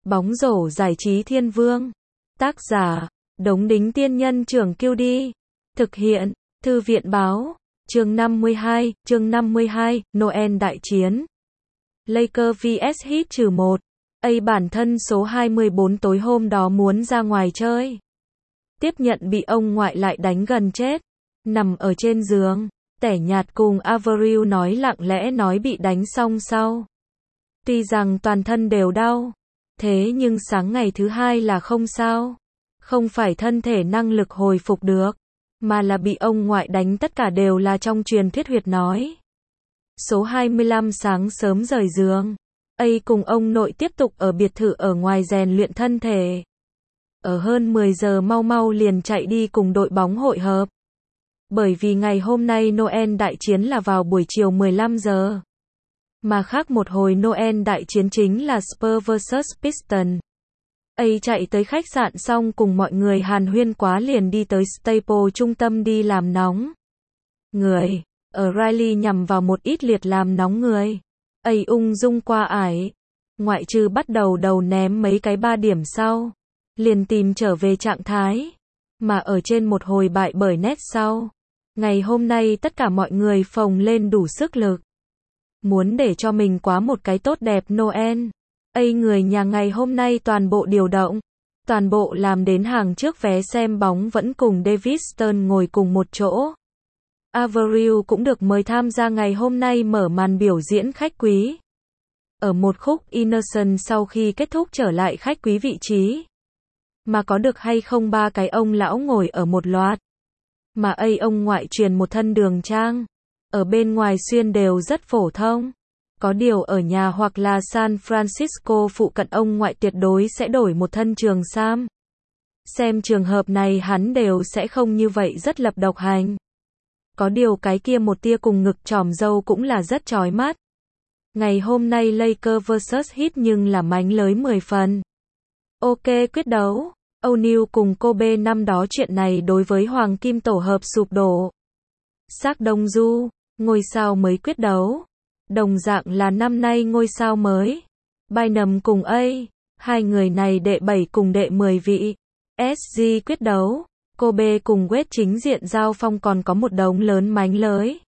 Bóng rổ giải trí thiên vương. Tác giả, Đống Đính Tiên Nhân Trưởng QD. Thực hiện, Thư viện Báo. Chương 52, Noel đại chiến. Lakers vs Heat-1. Bản thân số 24 tối hôm đó muốn ra ngoài chơi. Tiếp nhận bị ông ngoại lại đánh gần chết. Nằm ở trên giường, tẻ nhạt cùng Avril nói lặng lẽ nói bị đánh xong sau. Tuy rằng toàn thân đều đau, thế nhưng sáng ngày thứ hai là không sao. Không phải thân thể năng lực hồi phục được, mà là bị ông ngoại đánh, tất cả đều là trong truyền thuyết huyệt nói. Số 25 sáng sớm rời giường. Cùng ông nội tiếp tục ở biệt thự ở ngoài rèn luyện thân thể. Ở hơn 10 giờ mau liền chạy đi cùng đội bóng hội hợp. Bởi vì ngày hôm nay Noel đại chiến là vào buổi chiều 15 giờ. Mà khác một hồi Noel đại chiến chính là Spurs vs Pistons. Chạy tới khách sạn xong cùng mọi người hàn huyên quá liền đi tới Staples trung tâm đi làm nóng người. Ở Riley nhằm vào một ít liệt làm nóng người. Ung dung qua ải. Ngoại trừ bắt đầu ném mấy cái 3 điểm sau. Liền tìm trở về trạng thái. Mà ở trên một hồi bại bởi Nets sau. Ngày hôm nay tất cả mọi người phồng lên đủ sức lực. Muốn để cho mình quá một cái tốt đẹp Noel. Người nhà ngày hôm nay toàn bộ điều động. Toàn bộ làm đến hàng trước vé xem bóng vẫn cùng David Stern ngồi cùng một chỗ. Avril cũng được mời tham gia ngày hôm nay mở màn biểu diễn khách quý. Ở một khúc Innocent sau khi kết thúc trở lại khách quý vị trí. Mà có được hay không 3 cái ông lão ngồi ở một loạt. Mà ông ngoại truyền một thân đường trang. Ở bên ngoài xuyên đều rất phổ thông. Có điều ở nhà hoặc là San Francisco phụ cận ông ngoại tuyệt đối sẽ đổi một thân trường sam. Xem trường hợp này hắn đều sẽ không như vậy rất lập độc hành. Có điều cái kia một tia cùng ngực tròm râu cũng là rất chói mắt. Ngày hôm nay Lakers vs Heat nhưng là mánh lới 10 phần. Quyết đấu. O'Neal cùng Kobe năm đó chuyện này đối với Hoàng Kim tổ hợp sụp đổ. Shaq Đông Du, ngôi sao mới quyết đấu. Đồng dạng là năm nay ngôi sao mới. Bynum cùng hai người này đệ 7 cùng đệ 10 vị. SG quyết đấu. Kobe cùng Wade chính diện giao phong còn có một đống lớn mánh lới.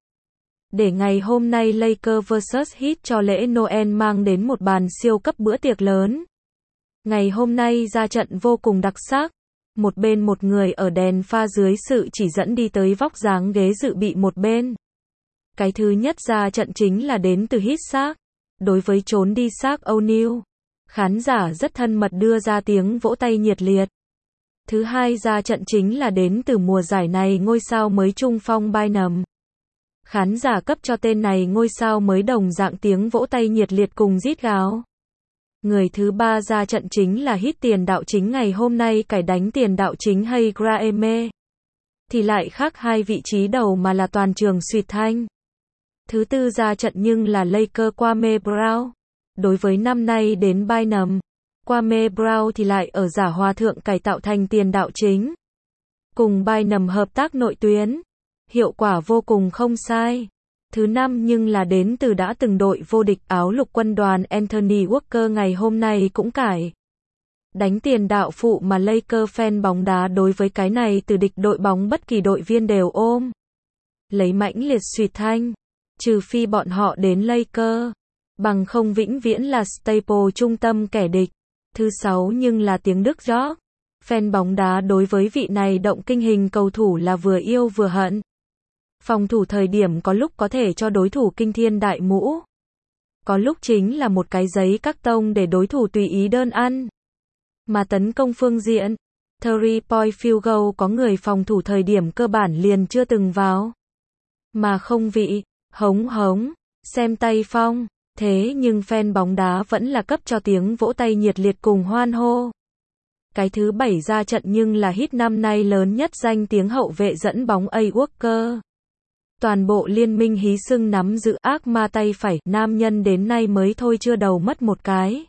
Để ngày hôm nay Lakers vs Heat cho lễ Noel mang đến một bàn siêu cấp bữa tiệc lớn. Ngày hôm nay ra trận vô cùng đặc sắc. Một bên một người ở đèn pha dưới sự chỉ dẫn đi tới vóc dáng ghế dự bị một bên. Cái thứ nhất ra trận chính là đến từ Heat Shaq. Đối với trốn đi Shaq O'Neal, khán giả rất thân mật đưa ra tiếng vỗ tay nhiệt liệt. Thứ hai ra trận chính là đến từ mùa giải này ngôi sao mới trung phong Bynum. Khán giả cấp cho tên này ngôi sao mới đồng dạng tiếng vỗ tay nhiệt liệt cùng rít gào. Người thứ ba ra trận chính là Heat tiền đạo chính ngày hôm nay cải đánh tiền đạo chính hay Graeme. Thì lại khác hai vị trí đầu mà là toàn trường suýt thanh. Thứ tư ra trận nhưng là Lakers Kwame Brown. Đối với năm nay đến Bynum, Kwame Brown thì lại ở giả hòa thượng cải tạo thành tiền đạo chính. Cùng Bynum hợp tác nội tuyến. Hiệu quả vô cùng không sai. Thứ năm nhưng là đến từ đã từng đội vô địch áo lục quân đoàn Anthony Walker ngày hôm nay cũng cải đánh tiền đạo phụ mà Lakers fan bóng đá đối với cái này từ địch đội bóng bất kỳ đội viên đều ôm lấy mãnh liệt suýt thanh. Trừ phi bọn họ đến Lakers, bằng không vĩnh viễn là Staples trung tâm kẻ địch. Thứ sáu nhưng là tiếng Đức York. Fan bóng đá đối với vị này động kinh hình cầu thủ là vừa yêu vừa hận. Phòng thủ thời điểm có lúc có thể cho đối thủ kinh thiên đại mũ. Có lúc chính là một cái giấy các tông để đối thủ tùy ý đơn ăn. Mà tấn công phương diện, 3-point field goal có người phòng thủ thời điểm cơ bản liền chưa từng vào. Mà không vị, hống, xem tay phong. Thế nhưng fan bóng đá vẫn là cấp cho tiếng vỗ tay nhiệt liệt cùng hoan hô. Cái thứ 7 ra trận nhưng là Heat năm nay lớn nhất danh tiếng hậu vệ dẫn bóng Walker. Toàn bộ liên minh hí xưng nắm giữ ác ma tay phải, nam nhân đến nay mới thôi chưa đầu mất một cái.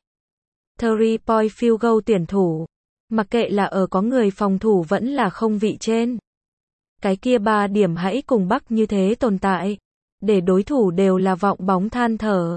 3-point field goal tuyển thủ. Mặc kệ là ở có người phòng thủ vẫn là không vị trên. Cái kia 3 điểm hãy cùng Bắc như thế tồn tại. Để đối thủ đều là vọng bóng than thở.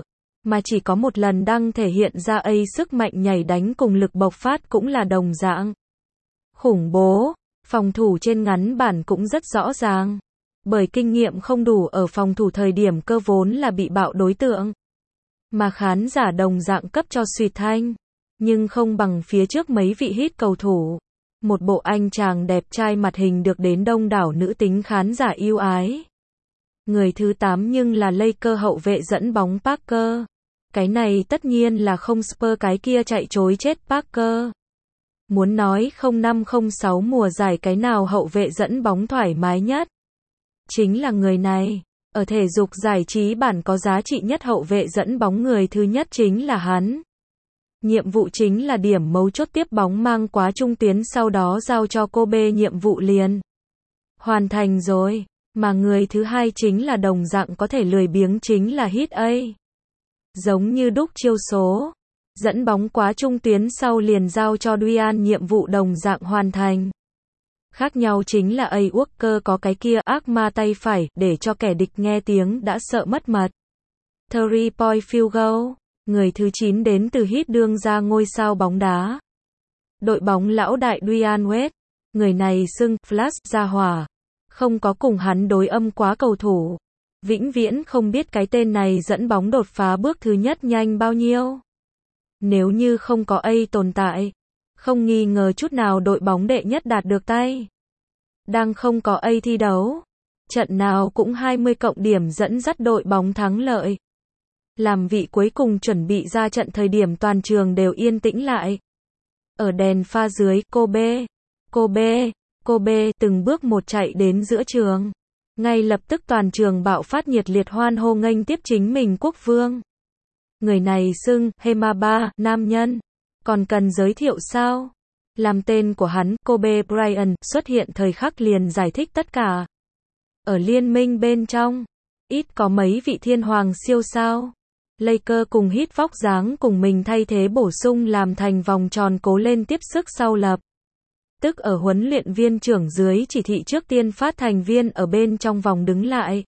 mà chỉ có một lần đang thể hiện ra sức mạnh nhảy đánh cùng lực bộc phát cũng là đồng dạng khủng bố. Phòng thủ trên ngắn bản cũng rất rõ ràng. Bởi kinh nghiệm không đủ ở phòng thủ thời điểm cơ vốn là bị bạo đối tượng. Mà khán giả đồng dạng cấp cho Suyệt Thanh. Nhưng không bằng phía trước mấy vị hit cầu thủ. Một bộ anh chàng đẹp trai mặt hình được đến đông đảo nữ tính khán giả yêu ái. Người thứ 8 nhưng là Lakers hậu vệ dẫn bóng Parker. Cái này tất nhiên là không Spurs cái kia chạy trối chết Parker. Muốn nói 05-06 mùa giải cái nào hậu vệ dẫn bóng thoải mái nhất? Chính là người này. Ở thể dục giải trí bản có giá trị nhất hậu vệ dẫn bóng người thứ nhất chính là hắn. Nhiệm vụ chính là điểm mấu chốt tiếp bóng mang quá trung tuyến sau đó giao cho Kobe nhiệm vụ liền. Hoàn thành rồi. Mà người thứ hai chính là đồng dạng có thể lười biếng chính là Hit A. Giống như đúc chiêu số. Dẫn bóng quá trung tuyến sau liền giao cho Dwayne nhiệm vụ đồng dạng hoàn thành. Khác nhau chính là A. Walker có cái kia ác ma tay phải để cho kẻ địch nghe tiếng đã sợ mất mật. 3-point field goal. Người thứ 9 đến từ Hit đương ra ngôi sao bóng đá. Đội bóng lão đại Dwyane Wade. Người này xưng Flash ra hỏa. Không có cùng hắn đối âm quá cầu thủ. Vĩnh viễn không biết cái tên này dẫn bóng đột phá bước thứ nhất nhanh bao nhiêu. Nếu như không có A tồn tại, không nghi ngờ chút nào đội bóng đệ nhất đạt được tay. Đang không có A thi đấu, trận nào cũng 20 cộng điểm dẫn dắt đội bóng thắng lợi. Làm vị cuối cùng chuẩn bị ra trận thời điểm toàn trường đều yên tĩnh lại. Ở đèn pha dưới, Kobe từng bước một chạy đến giữa trường. Ngay lập tức toàn trường bạo phát nhiệt liệt hoan hô nghênh tiếp chính mình quốc vương. Người này xưng Hemaba, nam nhân. Còn cần giới thiệu sao? Làm tên của hắn, Kobe Bryant, xuất hiện thời khắc liền giải thích tất cả. Ở liên minh bên trong, ít có mấy vị thiên hoàng siêu sao. Lakers cùng Hit vóc dáng cùng mình thay thế bổ sung làm thành vòng tròn cố lên tiếp sức sau lập. Tức ở huấn luyện viên trưởng dưới chỉ thị trước tiên phát thành viên ở bên trong vòng đứng lại.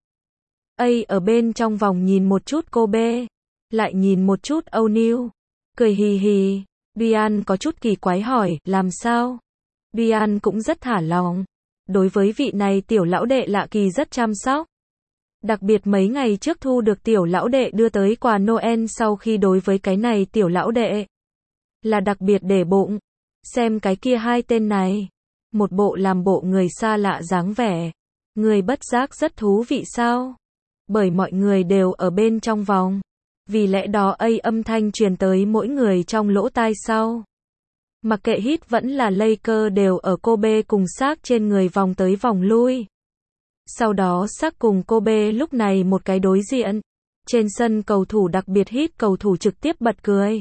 A ở bên trong vòng nhìn một chút Kobe, lại nhìn một chút O'Neal, cười hì hì. Dwyane có chút kỳ quái hỏi, làm sao? Dwyane cũng rất thả lòng. Đối với vị này tiểu lão đệ lạ kỳ rất chăm sóc. Đặc biệt mấy ngày trước thu được tiểu lão đệ đưa tới quà Noel sau khi đối với cái này tiểu lão đệ là đặc biệt để bụng. Xem cái kia hai tên này. Một bộ làm bộ người xa lạ dáng vẻ. Người bất giác rất thú vị sao? Bởi mọi người đều ở bên trong vòng. Vì lẽ đó A âm thanh truyền tới mỗi người trong lỗ tai sau. Mặc kệ Hit vẫn là Lakers đều ở Kobe cùng xác trên người vòng tới vòng lui. Sau đó xác cùng Kobe lúc này một cái đối diện. Trên sân cầu thủ đặc biệt Hit cầu thủ trực tiếp bật cười.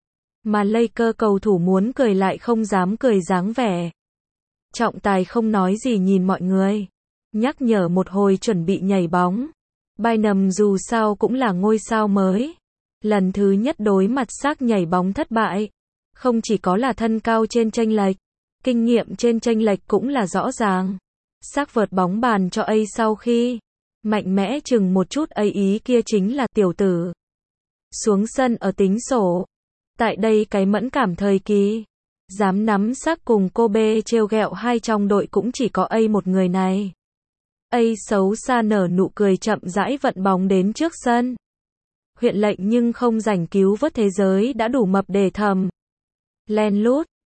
Mà Lakers cầu thủ muốn cười lại không dám cười dáng vẻ. Trọng tài không nói gì nhìn mọi người. Nhắc nhở một hồi chuẩn bị nhảy bóng. Bynum dù sao cũng là ngôi sao mới. Lần thứ nhất đối mặt xác nhảy bóng thất bại. Không chỉ có là thân cao trên chênh lệch, kinh nghiệm trên chênh lệch cũng là rõ ràng. Xác vợt bóng bàn cho A sau khi mạnh mẽ chừng một chút A ý kia chính là tiểu tử. Xuống sân ở tính sổ. Tại đây cái mẫn cảm thời kỳ, dám nắm xác cùng Kobe trêu ghẹo hai trong đội cũng chỉ có A một người này. A xấu xa nở nụ cười chậm rãi vận bóng đến trước sân. Huyện lệnh nhưng không rảnh cứu vớt thế giới đã đủ mập để thầm. Len lút,